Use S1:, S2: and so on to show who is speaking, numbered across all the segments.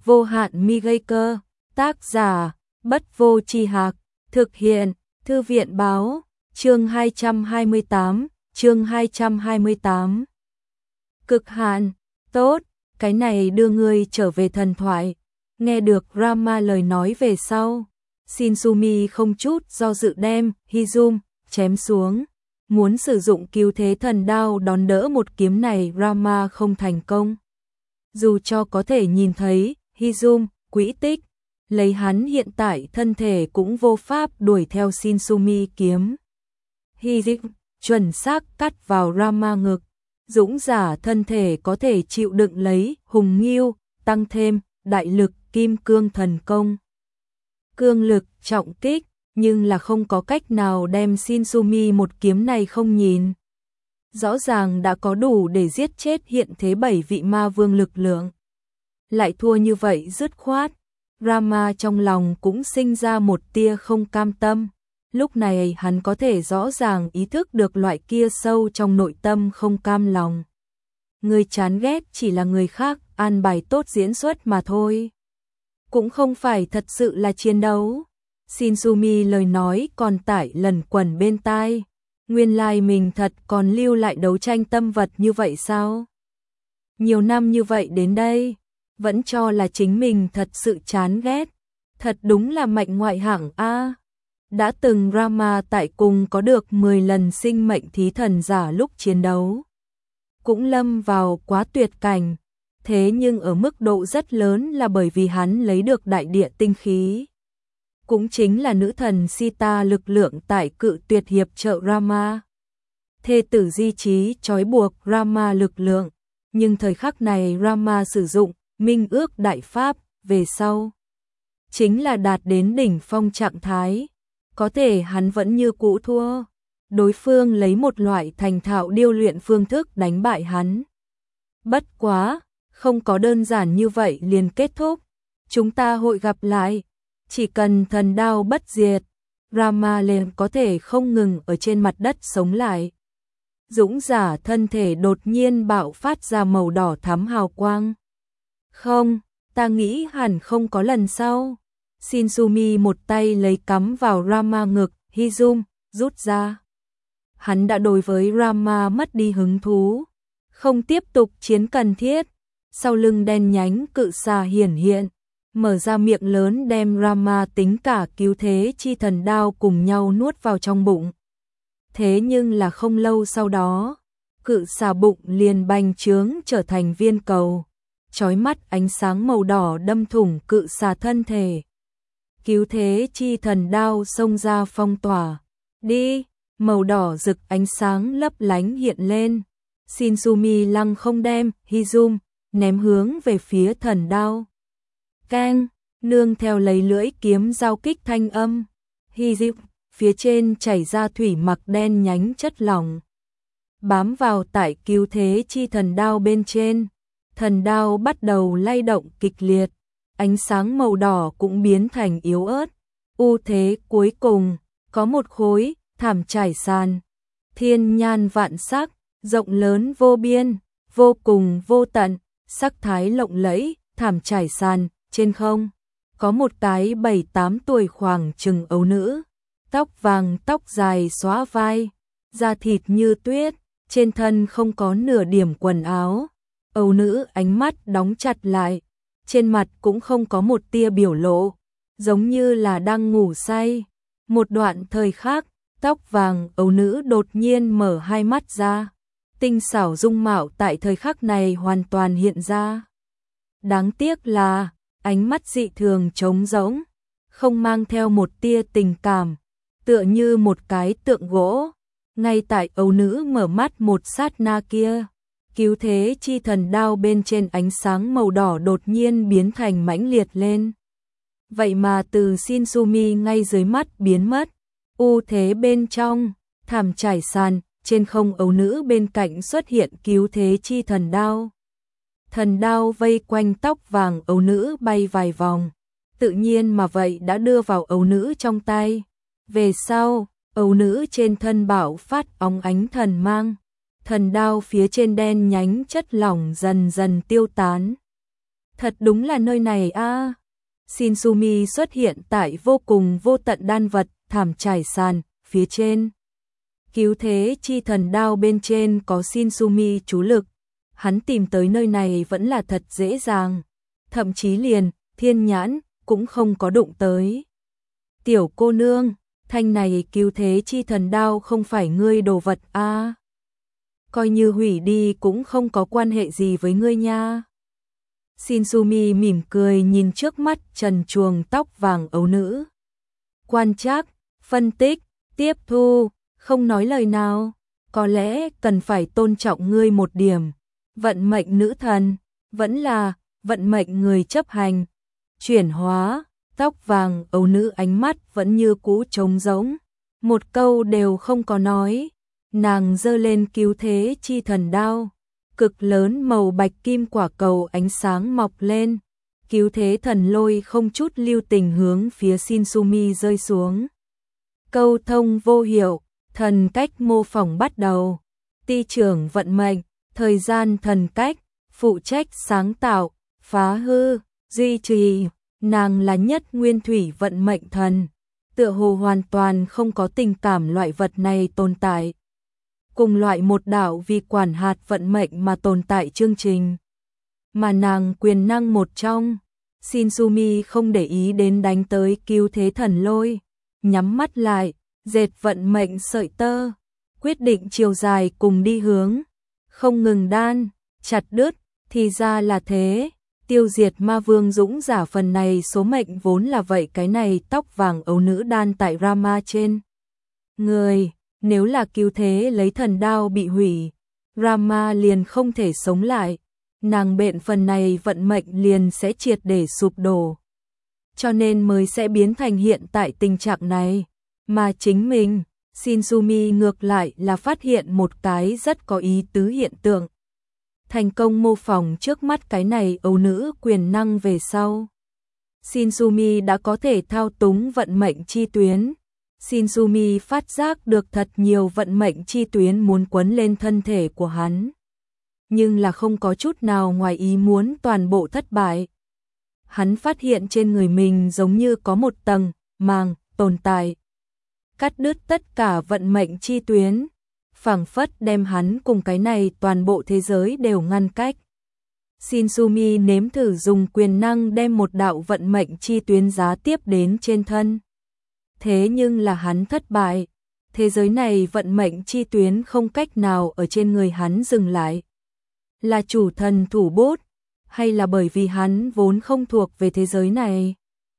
S1: vô hạn mi gây cơ, tác giả, Bất Vô Tri Hạc, thực hiện, Thư viện báo, chương 228. Cực hạn, tốt, cái này đưa ngươi trở về thần thoại. Nghe được Rama lời nói về sau, Shinsumi không chút do dự đem Hizum chém xuống, muốn sử dụng cứu thế thần đao đón đỡ một kiếm này. Rama không thành công. Dù cho có thể nhìn thấy Hizum quỹ tích, lấy hắn hiện tại thân thể cũng vô pháp đuổi theo Shinsumi kiếm. Hizum chuẩn xác cắt vào Rama ngực, dũng giả thân thể có thể chịu đựng lấy hùng nghiêu, tăng thêm đại lực kim cương thần công. Cương lực trọng kích, nhưng là không có cách nào đem Shinsumi một kiếm này không nhìn. Rõ ràng đã có đủ để giết chết hiện thế 7 vị ma vương lực lượng. Lại thua như vậy dứt khoát, Rama trong lòng cũng sinh ra một tia không cam tâm. Lúc này hắn có thể rõ ràng ý thức được loại kia sâu trong nội tâm không cam lòng. Người chán ghét chỉ là người khác an bài tốt diễn xuất mà thôi. Cũng không phải thật sự là chiến đấu. Shinsumi lời nói còn tải lần quẩn bên tai. Nguyên lai mình thật còn lưu lại đấu tranh tâm vật như vậy sao? Nhiều năm như vậy đến đây, vẫn cho là chính mình thật sự chán ghét. Thật đúng là mạnh ngoại hạng a. Đã từng Rama tại cùng có được 10 lần sinh mệnh thí thần giả lúc chiến đấu. Cũng lâm vào quá tuyệt cảnh, thế nhưng ở mức độ rất lớn là bởi vì hắn lấy được đại địa tinh khí. Cũng chính là nữ thần Sita lực lượng tại cự tuyệt hiệp trợ Rama. Thê tử di chí trói buộc Rama lực lượng, nhưng thời khắc này Rama sử dụng minh ước đại pháp về sau. Chính là đạt đến đỉnh phong trạng thái. Có thể hắn vẫn như cũ thua. Đối phương lấy một loại thành thạo điêu luyện phương thức đánh bại hắn. Bất quá, không có đơn giản như vậy liền kết thúc. Chúng ta hội gặp lại. Chỉ cần thần đao bất diệt, Rama liền có thể không ngừng ở trên mặt đất sống lại. Dũng giả thân thể đột nhiên bạo phát ra màu đỏ thắm hào quang. Không, ta nghĩ hẳn không có lần sau. Shinsumi một tay lấy cắm vào Rama ngực, Hizum rút ra. Hắn đã đối với Rama mất đi hứng thú, không tiếp tục chiến cần thiết. Sau lưng đen nhánh cự xà hiển hiện, mở ra miệng lớn đem Rama tính cả cứu thế chi thần đao cùng nhau nuốt vào trong bụng. Thế nhưng là không lâu sau đó, cự xà bụng liền bành trướng trở thành viên cầu, chói mắt ánh sáng màu đỏ đâm thủng cự xà thân thể. Cứu thế chi thần đao xông ra phong tỏa. Đi, màu đỏ rực ánh sáng lấp lánh hiện lên. Shinsumi lăng không đem Hizum ném hướng về phía thần đao. Keng, nương theo lấy lưỡi kiếm giao kích thanh âm. Hizum phía trên chảy ra thủy mặc đen nhánh chất lỏng, bám vào tại cứu thế chi thần đao bên trên. Thần đao bắt đầu lay động kịch liệt. Ánh sáng màu đỏ cũng biến thành yếu ớt. Ưu thế cuối cùng, có một khối, thảm trải sàn. Thiên nhan vạn sắc, rộng lớn vô biên, vô cùng vô tận, sắc thái lộng lẫy, thảm trải sàn, trên không. Có một cái 7-8 tuổi khoảng chừng ấu nữ, tóc vàng tóc dài xóa vai, da thịt như tuyết, trên thân không có nửa điểm quần áo. Ấu nữ ánh mắt đóng chặt lại. Trên mặt cũng không có một tia biểu lộ, giống như là đang ngủ say. Một đoạn thời khác, tóc vàng ấu nữ đột nhiên mở hai mắt ra. Tinh xảo dung mạo tại thời khắc này hoàn toàn hiện ra. Đáng tiếc là, ánh mắt dị thường trống rỗng, không mang theo một tia tình cảm, tựa như một cái tượng gỗ. Ngay tại ấu nữ mở mắt một sát na kia, cứu thế chi thần đao bên trên ánh sáng màu đỏ đột nhiên biến thành mãnh liệt lên. Vậy mà từ Shinsumi ngay dưới mắt biến mất. U thế bên trong, thảm trải sàn, trên không ấu nữ bên cạnh xuất hiện cứu thế chi thần đao. Thần đao vây quanh tóc vàng ấu nữ bay vài vòng, tự nhiên mà vậy đã đưa vào ấu nữ trong tay. Về sau, ấu nữ trên thân bạo phát óng ánh thần mang. Thần đao phía trên đen nhánh chất lỏng dần dần tiêu tán. Thật đúng là nơi này a. Shinsumi xuất hiện tại vô cùng vô tận đan vật, thảm trải sàn, phía trên. Cứu thế chi thần đao bên trên có Shinsumi chú lực. Hắn tìm tới nơi này vẫn là thật dễ dàng. Thậm chí liền, thiên nhãn, cũng không có đụng tới. Tiểu cô nương, thanh này cứu thế chi thần đao không phải ngươi đồ vật a. Coi như hủy đi cũng không có quan hệ gì với ngươi nha. Shinsumi mỉm cười nhìn trước mắt trần truồng tóc vàng ấu nữ. Quan trắc, phân tích, tiếp thu, không nói lời nào. Có lẽ cần phải tôn trọng ngươi một điểm. Vận mệnh nữ thần, vẫn là vận mệnh người chấp hành. Chuyển hóa, tóc vàng ấu nữ ánh mắt vẫn như cũ trống rỗng. Một câu đều không có nói. Nàng giơ lên cứu thế chi thần đao. Cực lớn màu bạch kim quả cầu ánh sáng mọc lên. Cứu thế thần lôi không chút lưu tình hướng phía Shinsumi rơi xuống. Câu thông vô hiệu, thần cách mô phỏng bắt đầu. Ti trưởng vận mệnh, thời gian thần cách, phụ trách sáng tạo, phá hư, duy trì. Nàng là nhất nguyên thủy vận mệnh thần. Tựa hồ hoàn toàn không có tình cảm loại vật này tồn tại. Cùng loại một đạo vì quản hạt vận mệnh mà tồn tại chương trình. Mà nàng quyền năng một trong. Shinsumi không để ý đến đánh tới cứu thế thần lôi. Nhắm mắt lại, dệt vận mệnh sợi tơ. Quyết định chiều dài cùng đi hướng. Không ngừng đan, chặt đứt, thì ra là thế. Tiêu diệt ma vương dũng giả phần này số mệnh vốn là vậy. Cái này tóc vàng ấu nữ đan tại Rama trên người. Nếu là cứu thế lấy thần đao bị hủy, Rama liền không thể sống lại. Nàng bện phần này vận mệnh liền sẽ triệt để sụp đổ. Cho nên mới sẽ biến thành hiện tại tình trạng này. Mà chính mình, Shinsumi ngược lại là phát hiện một cái rất có ý tứ hiện tượng. Thành công mô phỏng trước mắt cái này ấu nữ quyền năng về sau. Shinsumi đã có thể thao túng vận mệnh chi tuyến. Shinsumi phát giác được thật nhiều vận mệnh chi tuyến muốn quấn lên thân thể của hắn. Nhưng là không có chút nào ngoài ý muốn, toàn bộ thất bại. Hắn phát hiện trên người mình giống như có một tầng màng tồn tại. Cắt đứt tất cả vận mệnh chi tuyến. Phảng phất đem hắn cùng cái này toàn bộ thế giới đều ngăn cách. Shinsumi nếm thử dùng quyền năng đem một đạo vận mệnh chi tuyến giá tiếp đến trên thân. Thế nhưng là hắn thất bại. Thế giới này vận mệnh chi tuyến không cách nào ở trên người hắn dừng lại. Là chủ thần thủ bút, hay là bởi vì hắn vốn không thuộc về thế giới này?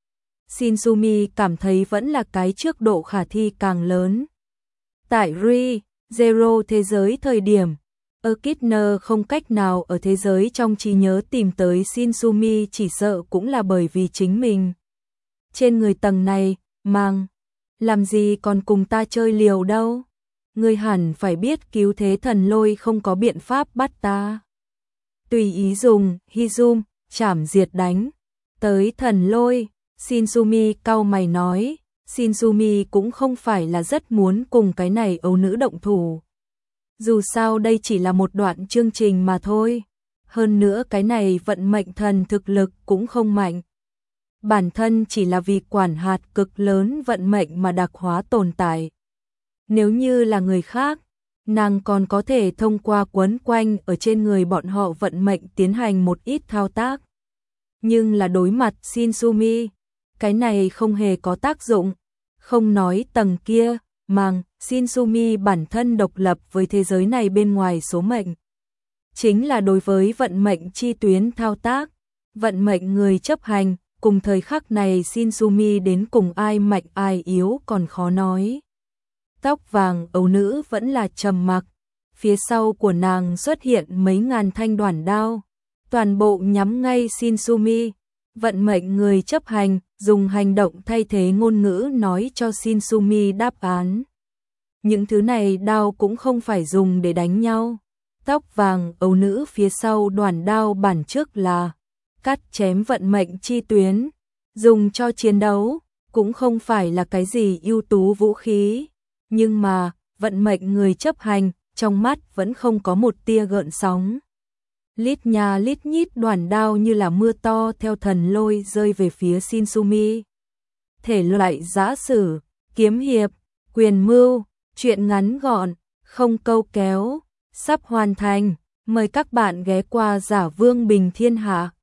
S1: Shinsumi cảm thấy vẫn là cái trước độ khả thi càng lớn. Tại Zero thế giới thời điểm, Echidna không cách nào ở thế giới trong trí nhớ tìm tới Shinsumi, chỉ sợ cũng là bởi vì chính mình. Trên người tầng này, mang, làm gì còn cùng ta chơi liều đâu. Ngươi hẳn phải biết cứu thế thần lôi không có biện pháp bắt ta. Tùy ý dùng, Hizum, chảm diệt đánh. Tới thần lôi, Shinsumi cau mày nói. Shinsumi cũng không phải là rất muốn cùng cái này ấu nữ động thủ. Dù sao đây chỉ là một đoạn chương trình mà thôi. Hơn nữa cái này vận mệnh thần thực lực cũng không mạnh. Bản thân chỉ là vì quản hạt cực lớn vận mệnh mà đặc hóa tồn tại. Nếu như là người khác, nàng còn có thể thông qua quấn quanh ở trên người bọn họ vận mệnh tiến hành một ít thao tác. Nhưng là đối mặt Shinsumi, cái này không hề có tác dụng. Không nói tầng kia, màng, Shinsumi bản thân độc lập với thế giới này bên ngoài số mệnh. Chính là đối với vận mệnh chi tuyến thao tác, vận mệnh người chấp hành, cùng thời khắc này Shinsumi đến cùng ai mạnh ai yếu còn khó nói. Tóc vàng ấu nữ vẫn là trầm mặc, phía sau của nàng xuất hiện mấy ngàn thanh đoản đao, toàn bộ nhắm ngay Shinsumi. Vận mệnh người chấp hành, dùng hành động thay thế ngôn ngữ nói cho Shinsumi đáp án. Những thứ này đao cũng không phải dùng để đánh nhau. Tóc vàng ấu nữ phía sau đoản đao bản trước là cắt chém vận mệnh chi tuyến, dùng cho chiến đấu, cũng không phải là cái gì ưu tú vũ khí. Nhưng mà, vận mệnh người chấp hành, trong mắt vẫn không có một tia gợn sóng. Lít nha lít nhít đoàn đao như là mưa to theo thần lôi rơi về phía Shinsumi. Thể loại giã sử, kiếm hiệp, quyền mưu, truyện ngắn gọn, không câu kéo, sắp hoàn thành. Mời các bạn ghé qua Giả Vương Bình Thiên Hạ.